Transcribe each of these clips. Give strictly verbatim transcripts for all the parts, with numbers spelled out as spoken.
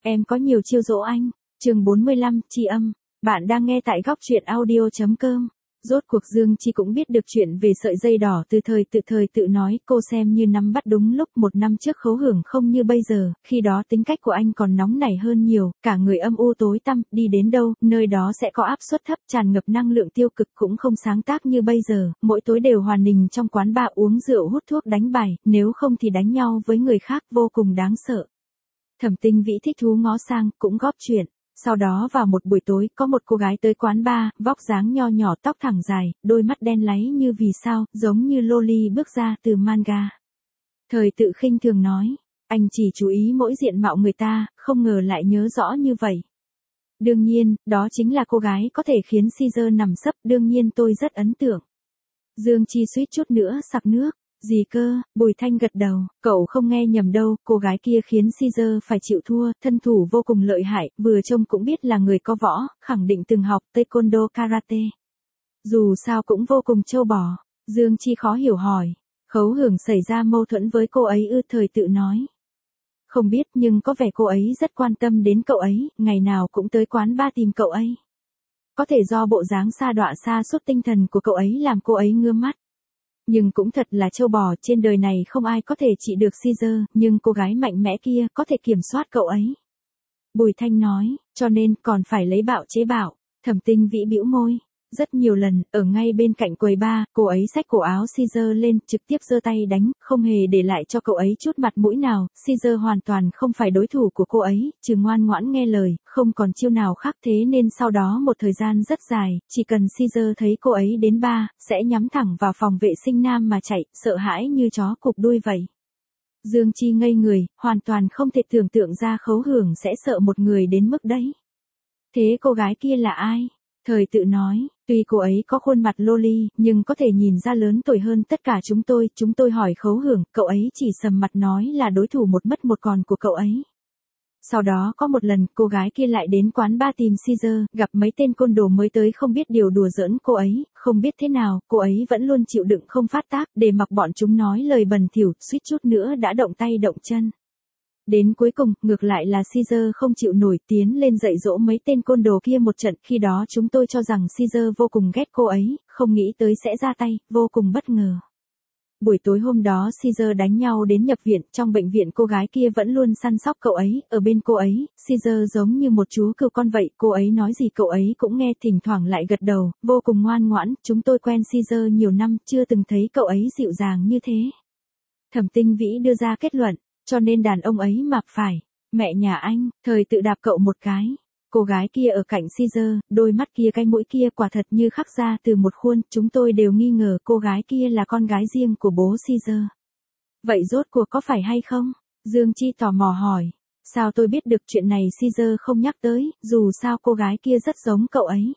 Em có nhiều chiêu dỗ anh. Chương bốn mươi lăm, tri âm. Bạn đang nghe tại góc truyện audio chấm com. Rốt cuộc Dương Chi cũng biết được chuyện về sợi dây đỏ từ thời tự thời tự nói, cô xem như nắm bắt đúng lúc. Một năm trước Khấu Hưởng không như bây giờ, khi đó tính cách của anh còn nóng nảy hơn nhiều, cả người âm u tối tăm, đi đến đâu, nơi đó sẽ có áp suất thấp, tràn ngập năng lượng tiêu cực, cũng không sáng tác như bây giờ, mỗi tối đều hòa mình trong quán bar uống rượu hút thuốc đánh bài, nếu không thì đánh nhau với người khác, vô cùng đáng sợ. Thẩm Tinh Vĩ thích thú ngó sang, cũng góp chuyện. Sau đó vào một buổi tối, có một cô gái tới quán bar, vóc dáng nho nhỏ, tóc thẳng dài, đôi mắt đen láy như vì sao, giống như loli bước ra từ manga. Thời tự khinh thường nói, anh chỉ chú ý mỗi diện mạo người ta, không ngờ lại nhớ rõ như vậy. Đương nhiên, đó chính là cô gái có thể khiến Caesar nằm sấp, đương nhiên tôi rất ấn tượng. Dương Chi suýt chút nữa sặc nước. Gì cơ? Bùi Thanh gật đầu, cậu không nghe nhầm đâu, cô gái kia khiến Caesar phải chịu thua, thân thủ vô cùng lợi hại, vừa trông cũng biết là người có võ, khẳng định từng học taekwondo karate. Dù sao cũng vô cùng trâu bò. Dương Chi khó hiểu hỏi, Khấu Hưởng xảy ra mâu thuẫn với cô ấy ư? Thời tự nói. Không biết, nhưng có vẻ cô ấy rất quan tâm đến cậu ấy, ngày nào cũng tới quán bar tìm cậu ấy. Có thể do bộ dáng sa đọa sa sút tinh thần của cậu ấy làm cô ấy ngứa mắt. Nhưng cũng thật là trâu bò, trên đời này không ai có thể trị được Caesar, nhưng cô gái mạnh mẽ kia có thể kiểm soát cậu ấy. Bùi Thanh nói, cho nên còn phải lấy bạo chế bạo. Thẩm Tinh Vĩ bĩu môi. Rất nhiều lần, ở ngay bên cạnh quầy bar, cô ấy xách cổ áo Caesar lên, trực tiếp giơ tay đánh, không hề để lại cho cậu ấy chút mặt mũi nào. Caesar hoàn toàn không phải đối thủ của cô ấy, trừ ngoan ngoãn nghe lời, không còn chiêu nào khác, thế nên sau đó một thời gian rất dài, chỉ cần Caesar thấy cô ấy đến bar, sẽ nhắm thẳng vào phòng vệ sinh nam mà chạy, sợ hãi như chó cụp đuôi vậy. Dương Chi ngây người, hoàn toàn không thể tưởng tượng ra Khấu Hưởng sẽ sợ một người đến mức đấy. Thế cô gái kia là ai? Thời tự nói, tuy cô ấy có khuôn mặt loli, nhưng có thể nhìn ra lớn tuổi hơn tất cả chúng tôi. Chúng tôi hỏi Khấu Hưởng, cậu ấy chỉ sầm mặt nói là đối thủ một mất một còn của cậu ấy. Sau đó có một lần, cô gái kia lại đến quán bar tìm Caesar, gặp mấy tên côn đồ mới tới không biết điều đùa giỡn cô ấy, không biết thế nào, cô ấy vẫn luôn chịu đựng không phát tác, để mặc bọn chúng nói lời bẩn thỉu, suýt chút nữa đã động tay động chân. Đến cuối cùng, ngược lại là Caesar không chịu nổi, tiến lên dạy dỗ mấy tên côn đồ kia một trận, khi đó chúng tôi cho rằng Caesar vô cùng ghét cô ấy, không nghĩ tới sẽ ra tay, vô cùng bất ngờ. Buổi tối hôm đó Caesar đánh nhau đến nhập viện, trong bệnh viện cô gái kia vẫn luôn săn sóc cậu ấy, ở bên cô ấy, Caesar giống như một chú cừu con vậy, cô ấy nói gì cậu ấy cũng nghe, thỉnh thoảng lại gật đầu, vô cùng ngoan ngoãn, chúng tôi quen Caesar nhiều năm, chưa từng thấy cậu ấy dịu dàng như thế. Thẩm Tinh Vĩ đưa ra kết luận. Cho nên đàn ông ấy mặc phải. Mẹ nhà anh, thời tự đạp cậu một cái. Cô gái kia ở cạnh Caesar, đôi mắt kia cái mũi kia quả thật như khắc ra từ một khuôn, chúng tôi đều nghi ngờ cô gái kia là con gái riêng của bố Caesar. Vậy rốt cuộc có phải hay không? Dương Chi tò mò hỏi. Sao tôi biết được chuyện này? Caesar không nhắc tới, dù sao cô gái kia rất giống cậu ấy.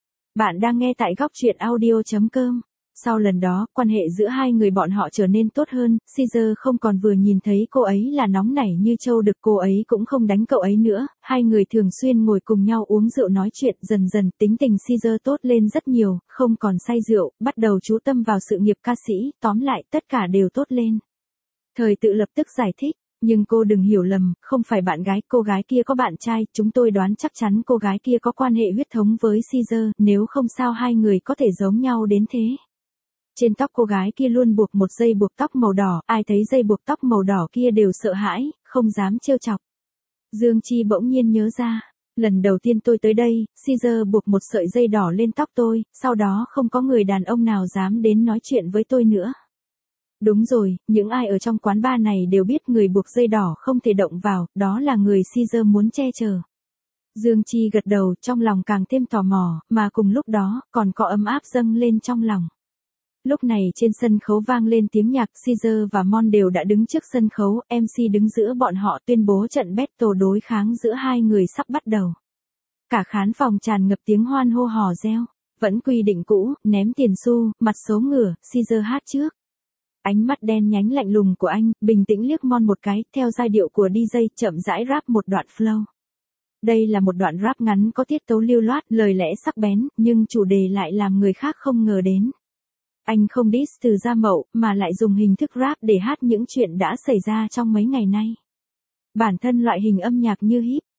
Bạn đang nghe tại góc truyện audio chấm com. Sau lần đó, quan hệ giữa hai người bọn họ trở nên tốt hơn, Caesar không còn vừa nhìn thấy cô ấy là nóng nảy như trâu đực, cô ấy cũng không đánh cậu ấy nữa, hai người thường xuyên ngồi cùng nhau uống rượu nói chuyện, dần dần tính tình Caesar tốt lên rất nhiều, không còn say rượu, bắt đầu chú tâm vào sự nghiệp ca sĩ, tóm lại tất cả đều tốt lên. Thời tự lập tức giải thích. Nhưng cô đừng hiểu lầm, không phải bạn gái, cô gái kia có bạn trai, chúng tôi đoán chắc chắn cô gái kia có quan hệ huyết thống với Caesar, nếu không sao hai người có thể giống nhau đến thế. Trên tóc cô gái kia luôn buộc một dây buộc tóc màu đỏ, ai thấy dây buộc tóc màu đỏ kia đều sợ hãi, không dám trêu chọc. Dương Chi bỗng nhiên nhớ ra, lần đầu tiên tôi tới đây, Caesar buộc một sợi dây đỏ lên tóc tôi, sau đó không có người đàn ông nào dám đến nói chuyện với tôi nữa. Đúng rồi, những ai ở trong quán bar này đều biết người buộc dây đỏ không thể động vào, đó là người Caesar muốn che chở. Dương Chi gật đầu, trong lòng càng thêm tò mò, mà cùng lúc đó, còn có ấm áp dâng lên trong lòng. Lúc này trên sân khấu vang lên tiếng nhạc, Caesar và Mon đều đã đứng trước sân khấu, em xê đứng giữa bọn họ tuyên bố trận battle đối kháng giữa hai người sắp bắt đầu. Cả khán phòng tràn ngập tiếng hoan hô hò reo, vẫn quy định cũ, ném tiền xu, mặt số ngửa, Caesar hát trước. Ánh mắt đen nhánh lạnh lùng của anh, bình tĩnh liếc Mon một cái, theo giai điệu của đi jây, chậm rãi rap một đoạn flow. Đây là một đoạn rap ngắn có tiết tấu lưu loát, lời lẽ sắc bén, nhưng chủ đề lại làm người khác không ngờ đến. Anh không diss từ Gia Mậu, mà lại dùng hình thức rap để hát những chuyện đã xảy ra trong mấy ngày nay. Bản thân loại hình âm nhạc như hip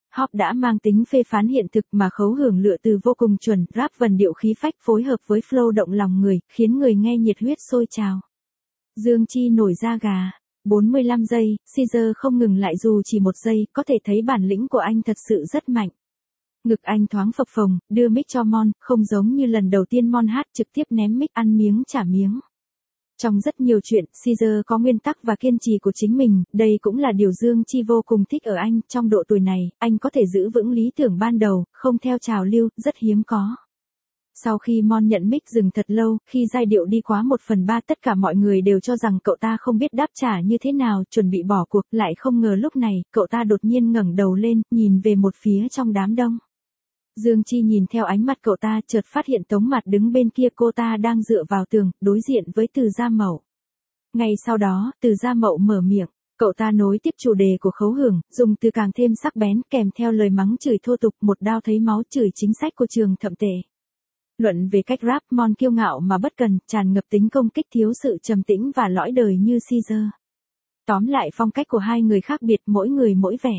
Hop đã mang tính phê phán hiện thực mà Khấu Hưởng lựa từ vô cùng chuẩn, rap vần điệu khí phách phối hợp với flow động lòng người, khiến người nghe nhiệt huyết sôi trào. Dương Chi nổi da gà. bốn mươi lăm giây, Caesar không ngừng lại dù chỉ một giây, có thể thấy bản lĩnh của anh thật sự rất mạnh. Ngực anh thoáng phập phồng, đưa mic cho Mon, không giống như lần đầu tiên Mon hát trực tiếp ném mic ăn miếng trả miếng. Trong rất nhiều chuyện, Caesar có nguyên tắc và kiên trì của chính mình, đây cũng là điều Dương Chi vô cùng thích ở anh, trong độ tuổi này, anh có thể giữ vững lý tưởng ban đầu, không theo trào lưu, rất hiếm có. Sau khi Mon nhận mic dừng thật lâu, khi giai điệu đi quá một phần ba tất cả mọi người đều cho rằng cậu ta không biết đáp trả như thế nào, chuẩn bị bỏ cuộc, lại không ngờ lúc này, cậu ta đột nhiên ngẩng đầu lên, nhìn về một phía trong đám đông. Dương Chi nhìn theo ánh mắt cậu ta, chợt phát hiện Tống Mạt đứng bên kia, cô ta đang dựa vào tường, đối diện với Từ Gia Mậu. Ngay sau đó, Từ Gia Mậu mở miệng, cậu ta nối tiếp chủ đề của Khấu Hưởng, dùng từ càng thêm sắc bén, kèm theo lời mắng chửi thô tục, một đao thấy máu, chửi chính sách của trường Thẩm Tề. Luận về cách rap, Mon kiêu ngạo mà bất cần, tràn ngập tính công kích, thiếu sự trầm tĩnh và lõi đời như Caesar. Tóm lại phong cách của hai người khác biệt, mỗi người mỗi vẻ.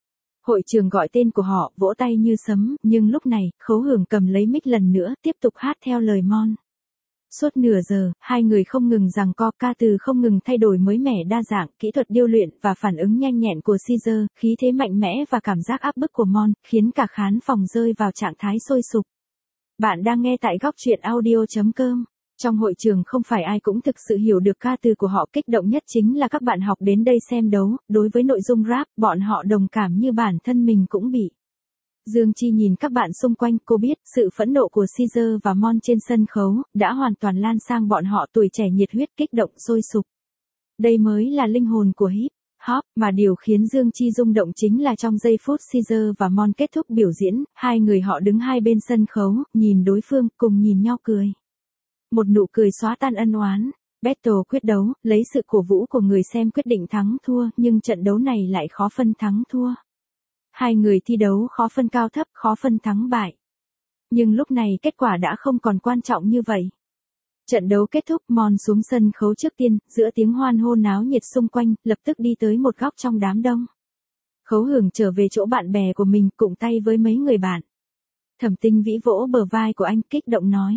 Hội trường gọi tên của họ, vỗ tay như sấm, nhưng lúc này, Khấu Hưởng cầm lấy mic lần nữa, tiếp tục hát theo lời Mon. Suốt nửa giờ, hai người không ngừng giằng co, ca từ không ngừng thay đổi mới mẻ đa dạng, kỹ thuật điêu luyện và phản ứng nhanh nhẹn của Caesar, khí thế mạnh mẽ và cảm giác áp bức của Mon, khiến cả khán phòng rơi vào trạng thái sôi sục. Bạn đang nghe tại góc truyện audio chấm com. Trong hội trường không phải ai cũng thực sự hiểu được ca từ của họ, kích động nhất chính là các bạn học đến đây xem đấu, đối với nội dung rap, bọn họ đồng cảm như bản thân mình cũng bị. Dương Chi nhìn các bạn xung quanh, cô biết, sự phẫn nộ của Caesar và Mon trên sân khấu, đã hoàn toàn lan sang bọn họ, tuổi trẻ nhiệt huyết kích động sôi sục. Đây mới là linh hồn của hip hop, mà điều khiến Dương Chi rung động chính là trong giây phút Caesar và Mon kết thúc biểu diễn, hai người họ đứng hai bên sân khấu, nhìn đối phương, cùng nhìn nhau cười. Một nụ cười xóa tan ân oán. Battle quyết đấu, lấy sự cổ vũ của người xem quyết định thắng thua, nhưng trận đấu này lại khó phân thắng thua. Hai người thi đấu khó phân cao thấp, khó phân thắng bại. Nhưng lúc này kết quả đã không còn quan trọng như vậy. Trận đấu kết thúc, Mon xuống sân khấu trước tiên, giữa tiếng hoan hô náo nhiệt xung quanh, lập tức đi tới một góc trong đám đông. Khấu Hưởng trở về chỗ bạn bè của mình, cụng tay với mấy người bạn. Thẩm Tinh Vĩ vỗ bờ vai của anh, kích động nói.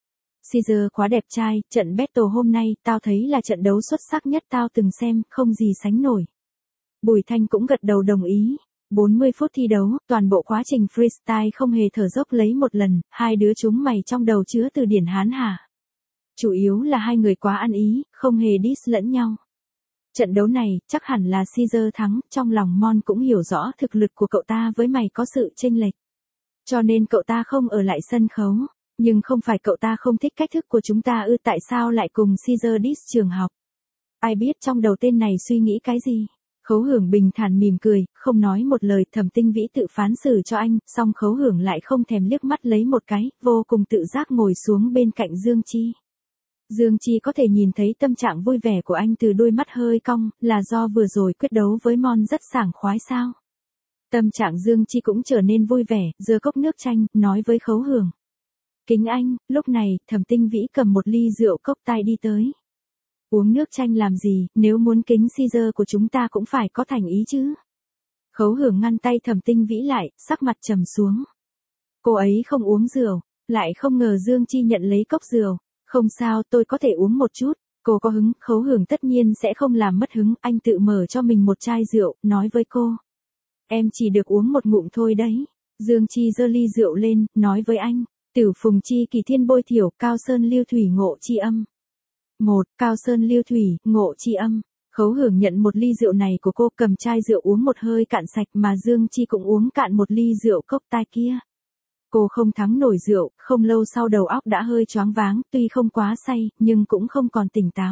Caesar quá đẹp trai, trận battle hôm nay, tao thấy là trận đấu xuất sắc nhất tao từng xem, không gì sánh nổi. Bùi Thanh cũng gật đầu đồng ý. bốn mươi phút thi đấu, toàn bộ quá trình freestyle không hề thở dốc lấy một lần, hai đứa chúng mày trong đầu chứa từ điển Hán hả. Chủ yếu là hai người quá ăn ý, không hề diss lẫn nhau. Trận đấu này, chắc hẳn là Caesar thắng, trong lòng Mon cũng hiểu rõ thực lực của cậu ta với mày có sự chênh lệch. Cho nên cậu ta không ở lại sân khấu. Nhưng không phải cậu ta không thích cách thức của chúng ta ư, tại sao lại cùng Caesar diss trường học. Ai biết trong đầu tên này suy nghĩ cái gì. Khấu Hưởng bình thản mỉm cười, không nói một lời. Thẩm Tinh Vĩ tự phán xử cho anh, song Khấu Hưởng lại không thèm liếc mắt lấy một cái, vô cùng tự giác ngồi xuống bên cạnh Dương Chi. Dương Chi có thể nhìn thấy tâm trạng vui vẻ của anh từ đôi mắt hơi cong, là do vừa rồi quyết đấu với Mon rất sảng khoái sao. Tâm trạng Dương Chi cũng trở nên vui vẻ, giơ cốc nước chanh, nói với Khấu Hưởng. Kính anh, lúc này, Thẩm Tinh Vĩ cầm một ly rượu cốc tai đi tới. Uống nước chanh làm gì, nếu muốn kính Caesar của chúng ta cũng phải có thành ý chứ. Khấu Hưởng ngăn tay Thẩm Tinh Vĩ lại, sắc mặt trầm xuống. Cô ấy không uống rượu, lại không ngờ Dương Chi nhận lấy cốc rượu. Không sao, tôi có thể uống một chút. Cô có hứng, Khấu Hưởng tất nhiên sẽ không làm mất hứng, anh tự mở cho mình một chai rượu, nói với cô. Em chỉ được uống một ngụm thôi đấy. Dương Chi giơ ly rượu lên, nói với anh. Tử phùng chi kỳ thiên bôi thiểu, Cao Sơn lưu thủy ngộ chi âm. Một, Cao Sơn lưu thủy, ngộ chi âm. Khấu Hưởng nhận một ly rượu này của cô, cầm chai rượu uống một hơi cạn sạch, mà Dương Chi cũng uống cạn một ly rượu cốc tai kia. Cô không thắng nổi rượu, không lâu sau đầu óc đã hơi choáng váng, tuy không quá say, nhưng cũng không còn tỉnh táo.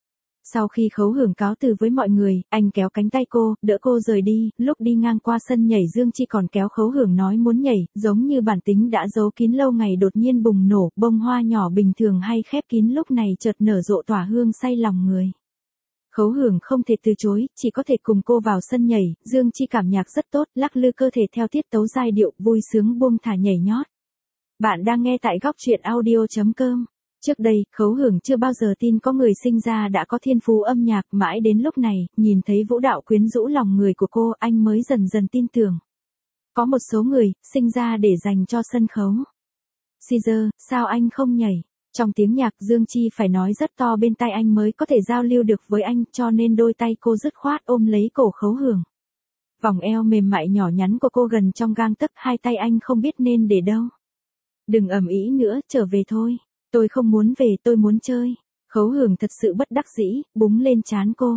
Sau khi Khấu Hưởng cáo từ với mọi người, anh kéo cánh tay cô, đỡ cô rời đi, lúc đi ngang qua sân nhảy Dương Chi còn kéo Khấu Hưởng nói muốn nhảy, giống như bản tính đã giấu kín lâu ngày đột nhiên bùng nổ, bông hoa nhỏ bình thường hay khép kín lúc này chợt nở rộ tỏa hương say lòng người. Khấu Hưởng không thể từ chối, chỉ có thể cùng cô vào sân nhảy, Dương Chi cảm nhạc rất tốt, lắc lư cơ thể theo tiết tấu giai điệu, vui sướng buông thả nhảy nhót. Bạn đang nghe tại góc truyện audio chấm com. Trước đây, Khấu Hưởng chưa bao giờ tin có người sinh ra đã có thiên phú âm nhạc, mãi đến lúc này, nhìn thấy vũ đạo quyến rũ lòng người của cô, anh mới dần dần tin tưởng. Có một số người, sinh ra để dành cho sân khấu. Caesar, sao anh không nhảy? Trong tiếng nhạc Dương Chi phải nói rất to bên tai anh mới có thể giao lưu được với anh, cho nên đôi tay cô dứt khoát ôm lấy cổ Khấu Hưởng. Vòng eo mềm mại nhỏ nhắn của cô gần trong gang tấc, hai tay anh không biết nên để đâu. Đừng ầm ĩ nữa, trở về thôi. Tôi không muốn về, tôi muốn chơi. Khấu Hưởng thật sự bất đắc dĩ, búng lên trán cô.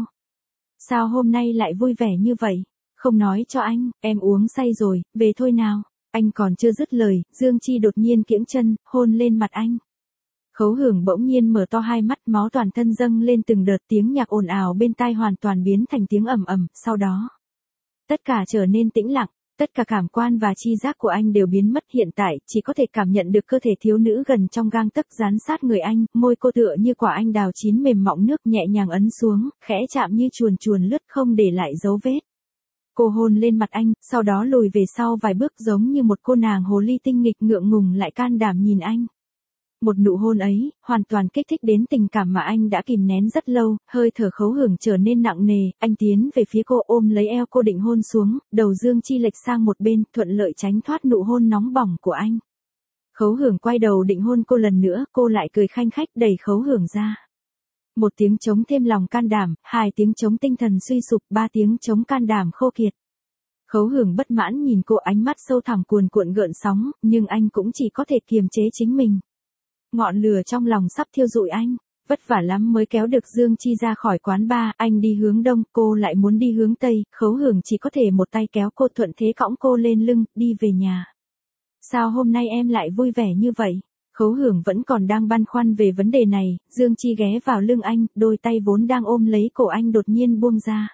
Sao hôm nay lại vui vẻ như vậy? Không nói cho anh, em uống say rồi, về thôi nào. Anh còn chưa dứt lời, Dương Chi đột nhiên kiễng chân, hôn lên mặt anh. Khấu Hưởng bỗng nhiên mở to hai mắt, máu toàn thân dâng lên từng đợt, tiếng nhạc ồn ào bên tai hoàn toàn biến thành tiếng ầm ầm, sau đó tất cả trở nên tĩnh lặng, tất cả cảm quan và chi giác của anh đều biến mất, hiện tại chỉ có thể cảm nhận được cơ thể thiếu nữ gần trong gang tấc dán sát người anh, môi cô tựa như quả anh đào chín mềm mọng nước nhẹ nhàng ấn xuống, khẽ chạm như chuồn chuồn lướt không để lại dấu vết. Cô hôn lên mặt anh, sau đó lùi về sau vài bước giống như một cô nàng hồ ly tinh nghịch, ngượng ngùng lại can đảm nhìn anh. Một nụ hôn ấy, hoàn toàn kích thích đến tình cảm mà anh đã kìm nén rất lâu, hơi thở Khấu Hưởng trở nên nặng nề, anh tiến về phía cô ôm lấy eo cô định hôn xuống, đầu Dương Chi lệch sang một bên, thuận lợi tránh thoát nụ hôn nóng bỏng của anh. Khấu Hưởng quay đầu định hôn cô lần nữa, cô lại cười khanh khách đẩy Khấu Hưởng ra. Một tiếng trống thêm lòng can đảm, hai tiếng trống tinh thần suy sụp, ba tiếng trống can đảm khô kiệt. Khấu Hưởng bất mãn nhìn cô, ánh mắt sâu thẳm cuồn cuộn gợn sóng, nhưng anh cũng chỉ có thể kiềm chế chính mình. Ngọn lửa trong lòng sắp thiêu rụi anh, vất vả lắm mới kéo được Dương Chi ra khỏi quán bar, anh đi hướng đông, cô lại muốn đi hướng tây, Khấu Hưởng chỉ có thể một tay kéo cô, thuận thế cõng cô lên lưng, đi về nhà. Sao hôm nay em lại vui vẻ như vậy? Khấu Hưởng vẫn còn đang băn khoăn về vấn đề này, Dương Chi ghé vào lưng anh, đôi tay vốn đang ôm lấy cổ anh đột nhiên buông ra.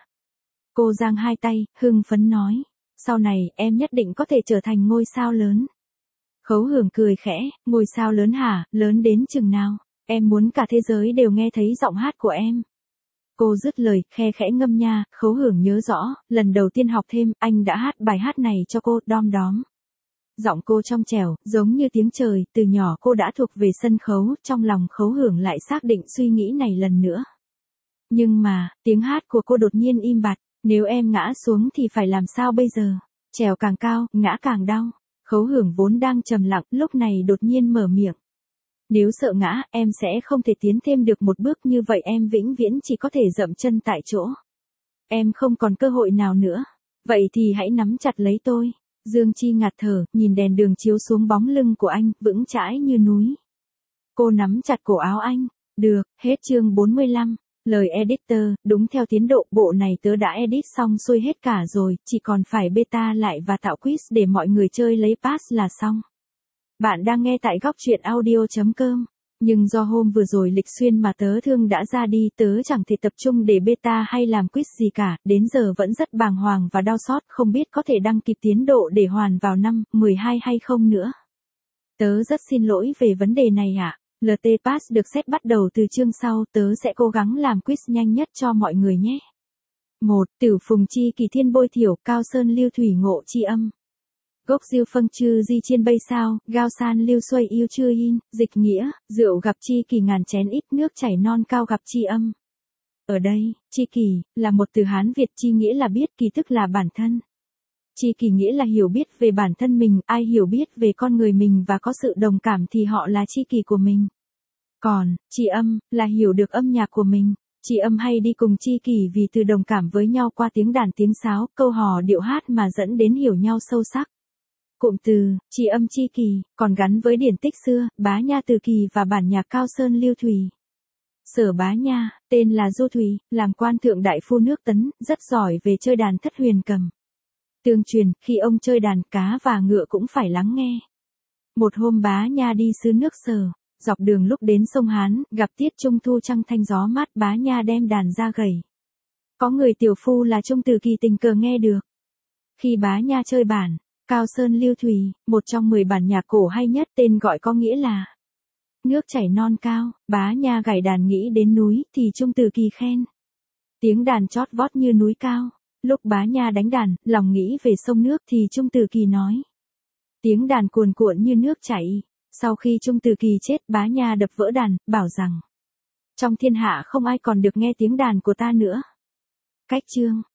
Cô giang hai tay, hưng phấn nói, sau này em nhất định có thể trở thành ngôi sao lớn. Khấu Hưởng cười khẽ, ngôi sao lớn hả, lớn đến chừng nào, em muốn cả thế giới đều nghe thấy giọng hát của em. Cô dứt lời, khe khẽ ngâm nha, Khấu Hưởng nhớ rõ, lần đầu tiên học thêm, anh đã hát bài hát này cho cô, đom đóm. Giọng cô trong trẻo, giống như tiếng trời, từ nhỏ cô đã thuộc về sân khấu, trong lòng Khấu Hưởng lại xác định suy nghĩ này lần nữa. Nhưng mà, tiếng hát của cô đột nhiên im bặt, nếu em ngã xuống thì phải làm sao bây giờ? Trèo càng cao, ngã càng đau. Khấu Hưởng vốn đang trầm lặng, lúc này đột nhiên mở miệng. Nếu sợ ngã, em sẽ không thể tiến thêm được một bước, như vậy em vĩnh viễn chỉ có thể dậm chân tại chỗ. Em không còn cơ hội nào nữa. Vậy thì hãy nắm chặt lấy tôi. Dương Chi ngạt thở, nhìn đèn đường chiếu xuống bóng lưng của anh, vững chãi như núi. Cô nắm chặt cổ áo anh. Được, hết chương bốn mươi lăm. Lời editor, đúng theo tiến độ, bộ này tớ đã edit xong xuôi hết cả rồi, chỉ còn phải beta lại và tạo quiz để mọi người chơi lấy pass là xong. Bạn đang nghe tại góc truyện audio chấm com. Nhưng do hôm vừa rồi Lịch Xuyên mà tớ thương đã ra đi, tớ chẳng thể tập trung để beta hay làm quiz gì cả, đến giờ vẫn rất bàng hoàng và đau xót, không biết có thể đăng kịp tiến độ để hoàn vào năm mười hai hay không nữa. Tớ rất xin lỗi về vấn đề này ạ. lờ tê Pass được set bắt đầu từ chương sau, tớ sẽ cố gắng làm quiz nhanh nhất cho mọi người nhé. một. Tử Phùng Chi Kỳ Thiên Bôi Thiểu, Cao Sơn Lưu Thủy Ngộ Chi Âm. Gốc diêu phân chư di chiên bay sao, gao san lưu xuôi yêu chư in, dịch nghĩa, rượu gặp chi kỳ ngàn chén ít, nước chảy non cao gặp chi âm. Ở đây, chi kỳ, là một từ Hán Việt, chi nghĩa là biết, kỳ tức là bản thân. Chi kỳ nghĩa là hiểu biết về bản thân mình, ai hiểu biết về con người mình và có sự đồng cảm thì họ là chi kỳ của mình. Còn, chi âm, là hiểu được âm nhạc của mình. Chi âm hay đi cùng chi kỳ vì từ đồng cảm với nhau qua tiếng đàn tiếng sáo, câu hò điệu hát mà dẫn đến hiểu nhau sâu sắc. Cụm từ, chi âm chi kỳ, còn gắn với điển tích xưa, Bá Nha Từ Kỳ và bản nhạc Cao Sơn Lưu Thủy. Sở Bá Nha, tên là Du Thủy, làm quan thượng đại phu nước Tấn, rất giỏi về chơi đàn thất huyền cầm. Tương truyền, khi ông chơi đàn, cá và ngựa cũng phải lắng nghe. Một hôm Bá Nha đi xứ nước Sở, dọc đường lúc đến sông Hán, gặp tiết trung thu trăng thanh gió mát, Bá Nha đem đàn ra gảy. Có người tiểu phu là Trung Từ Kỳ tình cờ nghe được. Khi Bá Nha chơi bản Cao Sơn Lưu Thủy, một trong mười bản nhạc cổ hay nhất, tên gọi có nghĩa là nước chảy non cao, Bá Nha gảy đàn nghĩ đến núi, thì Trung Từ Kỳ khen. Tiếng đàn chót vót như núi cao. Lúc Bá Nha đánh đàn, lòng nghĩ về sông nước thì Trung Từ Kỳ nói. Tiếng đàn cuồn cuộn như nước chảy. Sau khi Trung Từ Kỳ chết, Bá Nha đập vỡ đàn, bảo rằng trong thiên hạ không ai còn được nghe tiếng đàn của ta nữa. Cách chương